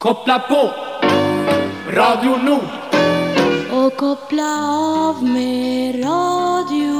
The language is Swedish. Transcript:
Koppla på Radio Nord och koppla av med Radio